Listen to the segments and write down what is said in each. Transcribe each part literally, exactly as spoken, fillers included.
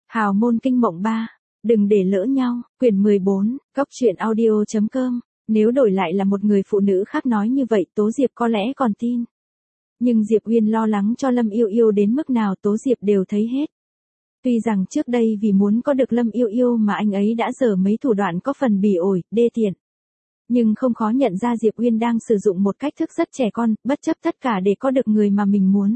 Hào môn kinh mộng ba. Đừng để lỡ nhau. Quyển mười bốn. Cốc truyện audio.com. Nếu đổi lại là một người phụ nữ khác nói như vậy Tố Diệp có lẽ còn tin. Nhưng Diệp Uyên lo lắng cho Lâm Yêu Yêu đến mức nào Tố Diệp đều thấy hết. Tuy rằng trước đây vì muốn có được Lâm Yêu Yêu mà anh ấy đã dở mấy thủ đoạn có phần bỉ ổi, đê tiện. Nhưng không khó nhận ra Diệp Uyên đang sử dụng một cách thức rất trẻ con, bất chấp tất cả để có được người mà mình muốn.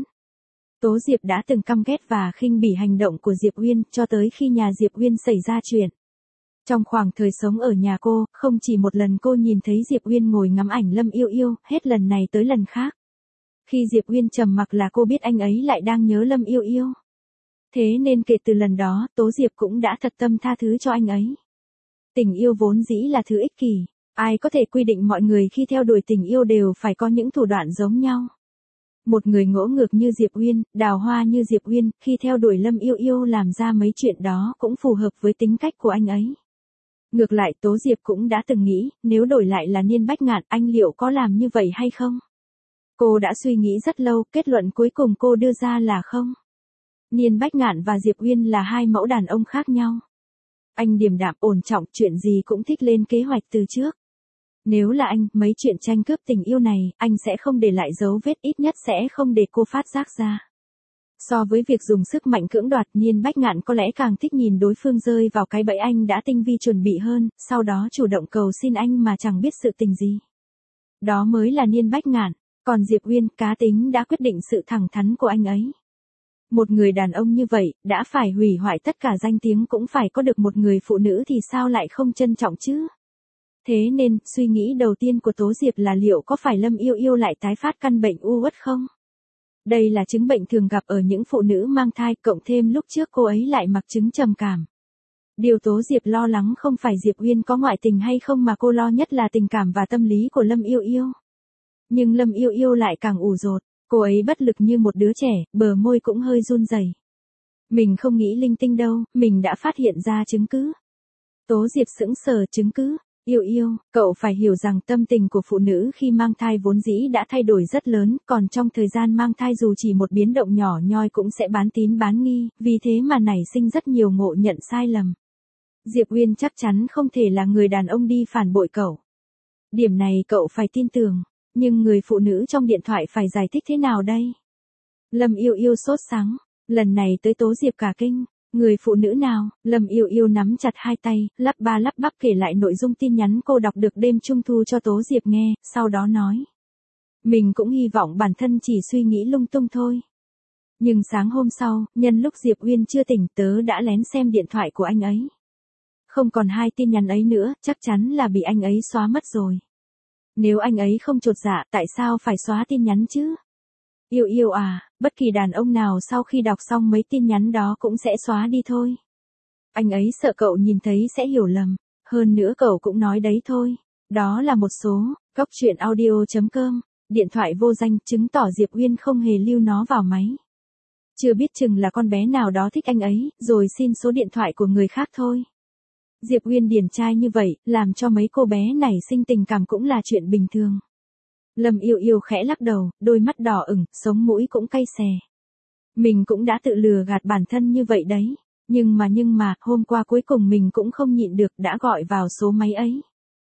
Tố Diệp đã từng căm ghét và khinh bỉ hành động của Diệp Uyên cho tới khi nhà Diệp Uyên xảy ra chuyện. Trong khoảng thời sống ở nhà cô, không chỉ một lần cô nhìn thấy Diệp Uyên ngồi ngắm ảnh Lâm Yêu Yêu, hết lần này tới lần khác. Khi Diệp Uyên trầm mặc là cô biết anh ấy lại đang nhớ Lâm Yêu Yêu. Thế nên kể từ lần đó, Tố Diệp cũng đã thật tâm tha thứ cho anh ấy. Tình yêu vốn dĩ là thứ ích kỷ. Ai có thể quy định mọi người khi theo đuổi tình yêu đều phải có những thủ đoạn giống nhau. Một người ngỗ ngược như Diệp Uyên, đào hoa như Diệp Uyên, khi theo đuổi Lâm Yêu Yêu làm ra mấy chuyện đó cũng phù hợp với tính cách của anh ấy. Ngược lại Tố Diệp cũng đã từng nghĩ, nếu đổi lại là Niên Bách Ngạn anh liệu có làm như vậy hay không? Cô đã suy nghĩ rất lâu, kết luận cuối cùng cô đưa ra là không. Niên Bách Ngạn và Diệp Uyên là hai mẫu đàn ông khác nhau. Anh điềm đạm ổn trọng, chuyện gì cũng thích lên kế hoạch từ trước. Nếu là anh, mấy chuyện tranh cướp tình yêu này, anh sẽ không để lại dấu vết, ít nhất sẽ không để cô phát giác ra. So với việc dùng sức mạnh cưỡng đoạt, Niên Bách Ngạn có lẽ càng thích nhìn đối phương rơi vào cái bẫy anh đã tinh vi chuẩn bị hơn, sau đó chủ động cầu xin anh mà chẳng biết sự tình gì. Đó mới là Niên Bách Ngạn, còn Diệp Uyên, cá tính đã quyết định sự thẳng thắn của anh ấy. Một người đàn ông như vậy, đã phải hủy hoại tất cả danh tiếng cũng phải có được một người phụ nữ thì sao lại không trân trọng chứ? Thế nên, suy nghĩ đầu tiên của Tố Diệp là liệu có phải Lâm Yêu Yêu lại tái phát căn bệnh u uất không? Đây là chứng bệnh thường gặp ở những phụ nữ mang thai, cộng thêm lúc trước cô ấy lại mặc chứng trầm cảm. Điều Tố Diệp lo lắng không phải Diệp Uyên có ngoại tình hay không mà cô lo nhất là tình cảm và tâm lý của Lâm Yêu Yêu. Nhưng Lâm Yêu Yêu lại càng ủ rột, cô ấy bất lực như một đứa trẻ, bờ môi cũng hơi run rẩy. Mình không nghĩ linh tinh đâu, mình đã phát hiện ra chứng cứ. Tố Diệp sững sờ, chứng cứ. Yêu Yêu, cậu phải hiểu rằng tâm tình của phụ nữ khi mang thai vốn dĩ đã thay đổi rất lớn, còn trong thời gian mang thai dù chỉ một biến động nhỏ nhoi cũng sẽ bán tín bán nghi, vì thế mà nảy sinh rất nhiều ngộ nhận sai lầm. Diệp Uyên chắc chắn không thể là người đàn ông đi phản bội cậu. Điểm này cậu phải tin tưởng, nhưng người phụ nữ trong điện thoại phải giải thích thế nào đây? Lâm Yêu Yêu sốt sắng, lần này tới Tố Diệp cả kinh. Người phụ nữ nào? Lâm Yêu Yêu nắm chặt hai tay, lắp ba lắp bắp kể lại nội dung tin nhắn cô đọc được đêm trung thu cho Tố Diệp nghe, sau đó nói. Mình cũng hy vọng bản thân chỉ suy nghĩ lung tung thôi. Nhưng sáng hôm sau, nhân lúc Diệp Uyên chưa tỉnh tớ đã lén xem điện thoại của anh ấy. Không còn hai tin nhắn ấy nữa, chắc chắn là bị anh ấy xóa mất rồi. Nếu anh ấy không chột dạ, tại sao phải xóa tin nhắn chứ? Yêu Yêu à, bất kỳ đàn ông nào sau khi đọc xong mấy tin nhắn đó cũng sẽ xóa đi thôi. Anh ấy sợ cậu nhìn thấy sẽ hiểu lầm, hơn nữa cậu cũng nói đấy thôi. Đó là một số, cốc truyện audio.com, điện thoại vô danh chứng tỏ Diệp Uyên không hề lưu nó vào máy. Chưa biết chừng là con bé nào đó thích anh ấy, rồi xin số điện thoại của người khác thôi. Diệp Uyên điển trai như vậy, làm cho mấy cô bé nảy sinh tình cảm cũng là chuyện bình thường. Lâm Yêu Yêu khẽ lắc đầu, đôi mắt đỏ ửng, sống mũi cũng cay xè. Mình cũng đã tự lừa gạt bản thân như vậy đấy, nhưng mà nhưng mà, hôm qua cuối cùng mình cũng không nhịn được đã gọi vào số máy ấy.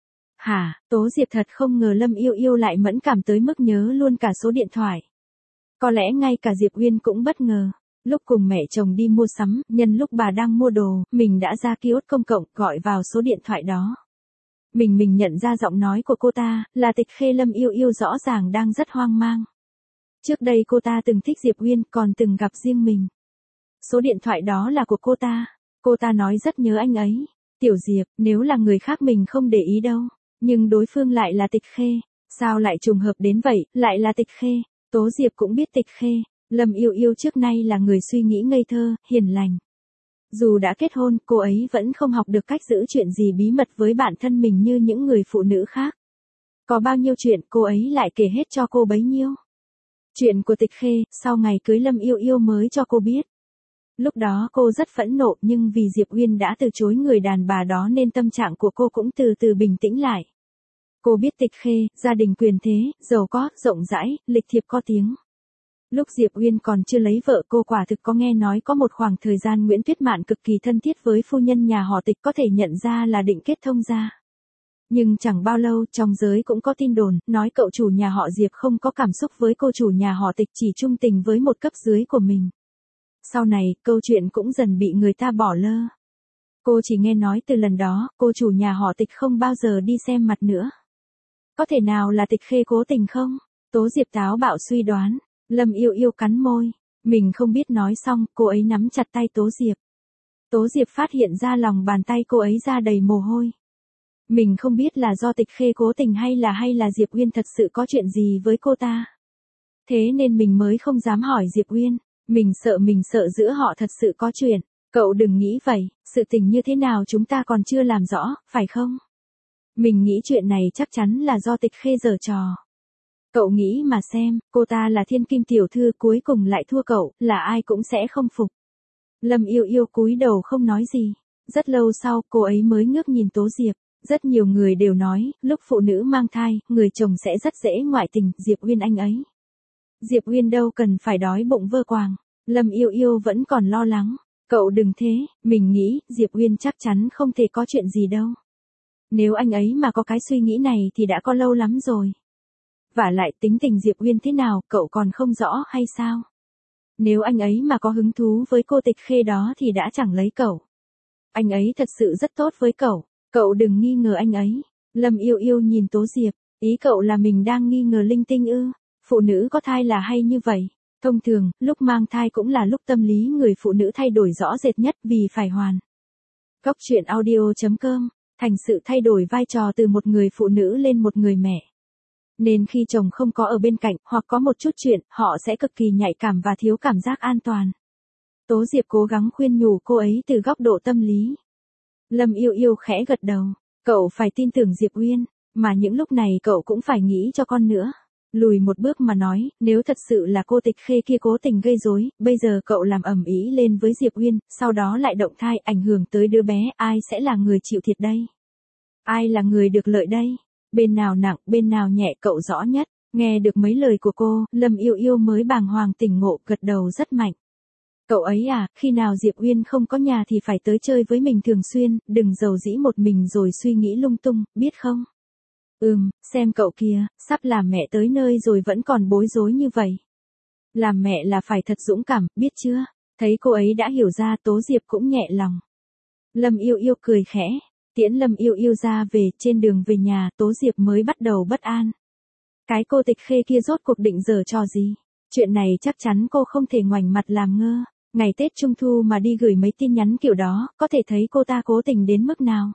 Hả, Tố Diệp thật không ngờ Lâm Yêu Yêu lại mẫn cảm tới mức nhớ luôn cả số điện thoại. Có lẽ ngay cả Diệp Uyên cũng bất ngờ. Lúc cùng mẹ chồng đi mua sắm, nhân lúc bà đang mua đồ, mình đã ra kiosk công cộng gọi vào số điện thoại đó. Mình mình nhận ra giọng nói của cô ta, là Tịch Khê. Lâm Yêu Yêu rõ ràng đang rất hoang mang. Trước đây cô ta từng thích Diệp Uyên, còn từng gặp riêng mình. Số điện thoại đó là của cô ta. Cô ta nói rất nhớ anh ấy. Tiểu Diệp, nếu là người khác mình không để ý đâu. Nhưng đối phương lại là Tịch Khê. Sao lại trùng hợp đến vậy, lại là Tịch Khê. Tố Diệp cũng biết Tịch Khê. Lâm Yêu Yêu trước nay là người suy nghĩ ngây thơ, hiền lành. Dù đã kết hôn, cô ấy vẫn không học được cách giữ chuyện gì bí mật với bản thân mình như những người phụ nữ khác. Có bao nhiêu chuyện cô ấy lại kể hết cho cô bấy nhiêu. Chuyện của Tịch Khê, sau ngày cưới Lâm Yêu Yêu mới cho cô biết. Lúc đó cô rất phẫn nộ nhưng vì Diệp Uyên đã từ chối người đàn bà đó nên tâm trạng của cô cũng từ từ bình tĩnh lại. Cô biết Tịch Khê, gia đình quyền thế, giàu có, rộng rãi, lịch thiệp có tiếng. Lúc Diệp Uyên còn chưa lấy vợ cô quả thực có nghe nói có một khoảng thời gian Nguyễn Tuyết Mạn cực kỳ thân thiết với phu nhân nhà họ Tịch có thể nhận ra là định kết thông gia. Nhưng chẳng bao lâu trong giới cũng có tin đồn, nói cậu chủ nhà họ Diệp không có cảm xúc với cô chủ nhà họ Tịch chỉ trung tình với một cấp dưới của mình. Sau này, câu chuyện cũng dần bị người ta bỏ lơ. Cô chỉ nghe nói từ lần đó, cô chủ nhà họ Tịch không bao giờ đi xem mặt nữa. Có thể nào là Tịch Khê cố tình không? Tố Diệp táo bạo suy đoán. Lâm Yêu Yêu cắn môi. Mình không biết nói xong, cô ấy nắm chặt tay Tố Diệp. Tố Diệp phát hiện ra lòng bàn tay cô ấy ra đầy mồ hôi. Mình không biết là do Tịch Khê cố tình hay là hay là Diệp Uyên thật sự có chuyện gì với cô ta. Thế nên mình mới không dám hỏi Diệp Uyên. Mình sợ mình sợ giữa họ thật sự có chuyện. Cậu đừng nghĩ vậy, sự tình như thế nào chúng ta còn chưa làm rõ, phải không? Mình nghĩ chuyện này chắc chắn là do Tịch Khê giở trò. Cậu nghĩ mà xem, cô ta là thiên kim tiểu thư cuối cùng lại thua cậu, là ai cũng sẽ không phục. Lâm Yêu Yêu cúi đầu không nói gì. Rất lâu sau, cô ấy mới ngước nhìn Tố Diệp. Rất nhiều người đều nói, lúc phụ nữ mang thai, người chồng sẽ rất dễ ngoại tình, Diệp Uyên anh ấy. Diệp Uyên đâu cần phải đói bụng vơ quàng. Lâm Yêu Yêu vẫn còn lo lắng. Cậu đừng thế, mình nghĩ, Diệp Uyên chắc chắn không thể có chuyện gì đâu. Nếu anh ấy mà có cái suy nghĩ này thì đã có lâu lắm rồi. Vả lại tính tình Diệp Uyên thế nào, cậu còn không rõ hay sao? Nếu anh ấy mà có hứng thú với cô Tịch Khê đó thì đã chẳng lấy cậu. Anh ấy thật sự rất tốt với cậu, cậu đừng nghi ngờ anh ấy. Lâm Yêu Yêu nhìn Tố Diệp, ý cậu là mình đang nghi ngờ linh tinh ư? Phụ nữ có thai là hay như vậy. Thông thường, lúc mang thai cũng là lúc tâm lý người phụ nữ thay đổi rõ rệt nhất vì phải hoàn. Góc truyện audio chấm com, thành sự thay đổi vai trò từ một người phụ nữ lên một người mẹ. Nên khi chồng không có ở bên cạnh, hoặc có một chút chuyện, họ sẽ cực kỳ nhạy cảm và thiếu cảm giác an toàn. Tố Diệp cố gắng khuyên nhủ cô ấy từ góc độ tâm lý. Lâm Yêu Yêu khẽ gật đầu. Cậu phải tin tưởng Diệp Uyên, mà những lúc này cậu cũng phải nghĩ cho con nữa. Lùi một bước mà nói, nếu thật sự là cô Tịch Khê kia cố tình gây rối, bây giờ cậu làm ầm ĩ lên với Diệp Uyên, sau đó lại động thai ảnh hưởng tới đứa bé, ai sẽ là người chịu thiệt đây? Ai là người được lợi đây? Bên nào nặng, bên nào nhẹ cậu rõ nhất. Nghe được mấy lời của cô, Lâm Yêu Yêu mới bàng hoàng tỉnh ngộ, gật đầu rất mạnh. Cậu ấy à, khi nào Diệp Uyên không có nhà thì phải tới chơi với mình thường xuyên, đừng giàu dĩ một mình rồi suy nghĩ lung tung, biết không? Ừm, xem cậu kia, sắp làm mẹ tới nơi rồi vẫn còn bối rối như vậy. Làm mẹ là phải thật dũng cảm, biết chưa? Thấy cô ấy đã hiểu ra, Tố Diệp cũng nhẹ lòng. Lâm Yêu Yêu cười khẽ. Tiễn Lâm Yêu Yêu ra về, trên đường về nhà, Tố Diệp mới bắt đầu bất an. Cái cô Tịch Khê kia rốt cuộc định giở trò gì? Chuyện này chắc chắn cô không thể ngoảnh mặt làm ngơ. Ngày Tết Trung Thu mà đi gửi mấy tin nhắn kiểu đó, có thể thấy cô ta cố tình đến mức nào.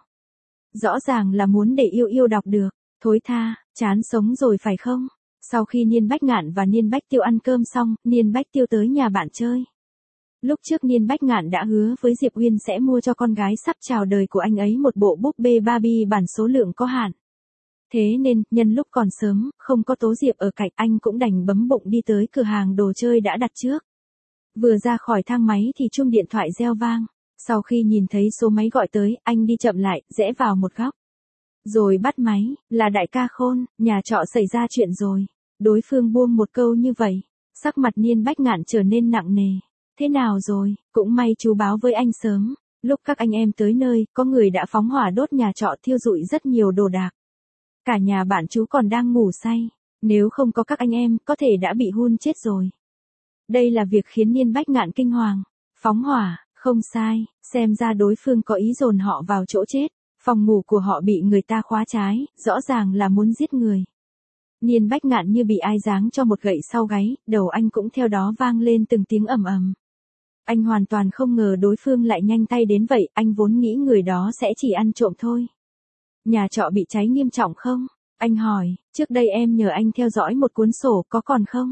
Rõ ràng là muốn để Yêu Yêu đọc được. Thối tha, chán sống rồi phải không? Sau khi Niên Bách Ngạn và Niên Bách Tiêu ăn cơm xong, Niên Bách Tiêu tới nhà bạn chơi. Lúc trước Niên Bách Ngạn đã hứa với Diệp Uyên sẽ mua cho con gái sắp chào đời của anh ấy một bộ búp bê Barbie bản số lượng có hạn. Thế nên, nhân lúc còn sớm, không có Tố Diệp ở cạnh, anh cũng đành bấm bụng đi tới cửa hàng đồ chơi đã đặt trước. Vừa ra khỏi thang máy thì chuông điện thoại reo vang. Sau khi nhìn thấy số máy gọi tới, anh đi chậm lại, rẽ vào một góc. Rồi bắt máy, là đại ca Khôn, nhà trọ xảy ra chuyện rồi. Đối phương buông một câu như vậy, sắc mặt Niên Bách Ngạn trở nên nặng nề. Thế nào rồi, cũng may chú báo với anh sớm. Lúc các anh em tới nơi, có người đã phóng hỏa đốt nhà trọ thiêu rụi rất nhiều đồ đạc. Cả nhà bạn chú còn đang ngủ say. Nếu không có các anh em, có thể đã bị hun chết rồi. Đây là việc khiến Niên Bách Ngạn kinh hoàng. Phóng hỏa, không sai, xem ra đối phương có ý dồn họ vào chỗ chết. Phòng ngủ của họ bị người ta khóa trái, rõ ràng là muốn giết người. Niên Bách Ngạn như bị ai giáng cho một gậy sau gáy, đầu anh cũng theo đó vang lên từng tiếng ầm ầm. Anh hoàn toàn không ngờ đối phương lại nhanh tay đến vậy, anh vốn nghĩ người đó sẽ chỉ ăn trộm thôi. Nhà trọ bị cháy nghiêm trọng không? Anh hỏi, trước đây em nhờ anh theo dõi một cuốn sổ, có còn không?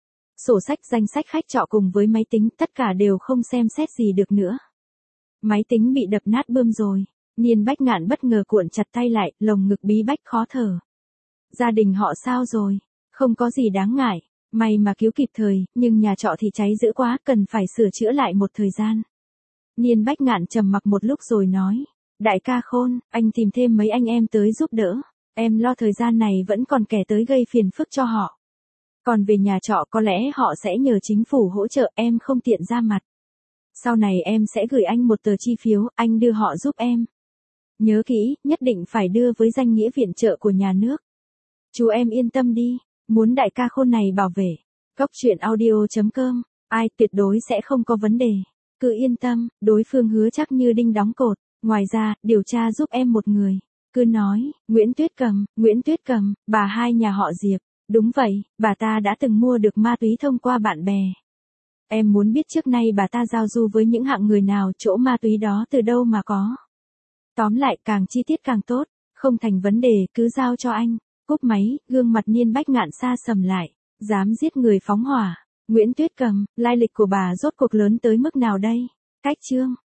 Sổ sách danh sách khách trọ cùng với máy tính, tất cả đều không xem xét gì được nữa. Máy tính bị đập nát bươm rồi. Niên Bách Ngạn bất ngờ cuộn chặt tay lại, lồng ngực bí bách khó thở. Gia đình họ sao rồi? Không có gì đáng ngại. May mà cứu kịp thời, nhưng nhà trọ thì cháy dữ quá, cần phải sửa chữa lại một thời gian. Niên Bách Ngạn trầm mặc một lúc rồi nói. Đại ca Khôn, anh tìm thêm mấy anh em tới giúp đỡ. Em lo thời gian này vẫn còn kẻ tới gây phiền phức cho họ. Còn về nhà trọ có lẽ họ sẽ nhờ chính phủ hỗ trợ, em không tiện ra mặt. Sau này em sẽ gửi anh một tờ chi phiếu, anh đưa họ giúp em. Nhớ kỹ, nhất định phải đưa với danh nghĩa viện trợ của nhà nước. Chú em yên tâm đi, muốn đại ca khôn này bảo vệ. Góc truyện audio chấm com, ai tuyệt đối sẽ không có vấn đề. Cứ yên tâm, đối phương hứa chắc như đinh đóng cột. Ngoài ra, điều tra giúp em một người. Cứ nói, Nguyễn Tuyết Cầm, Nguyễn Tuyết Cầm, bà hai nhà họ Diệp. Đúng vậy, bà ta đã từng mua được ma túy thông qua bạn bè. Em muốn biết trước nay bà ta giao du với những hạng người nào, chỗ ma túy đó từ đâu mà có. Tóm lại càng chi tiết càng tốt, không thành vấn đề, cứ giao cho anh. Cúp máy, gương mặt Niên Bách Ngạn xa sầm lại, dám giết người phóng hỏa. Nguyễn Tuyết Cầm, lai lịch của bà rốt cuộc lớn tới mức nào đây? Cách chương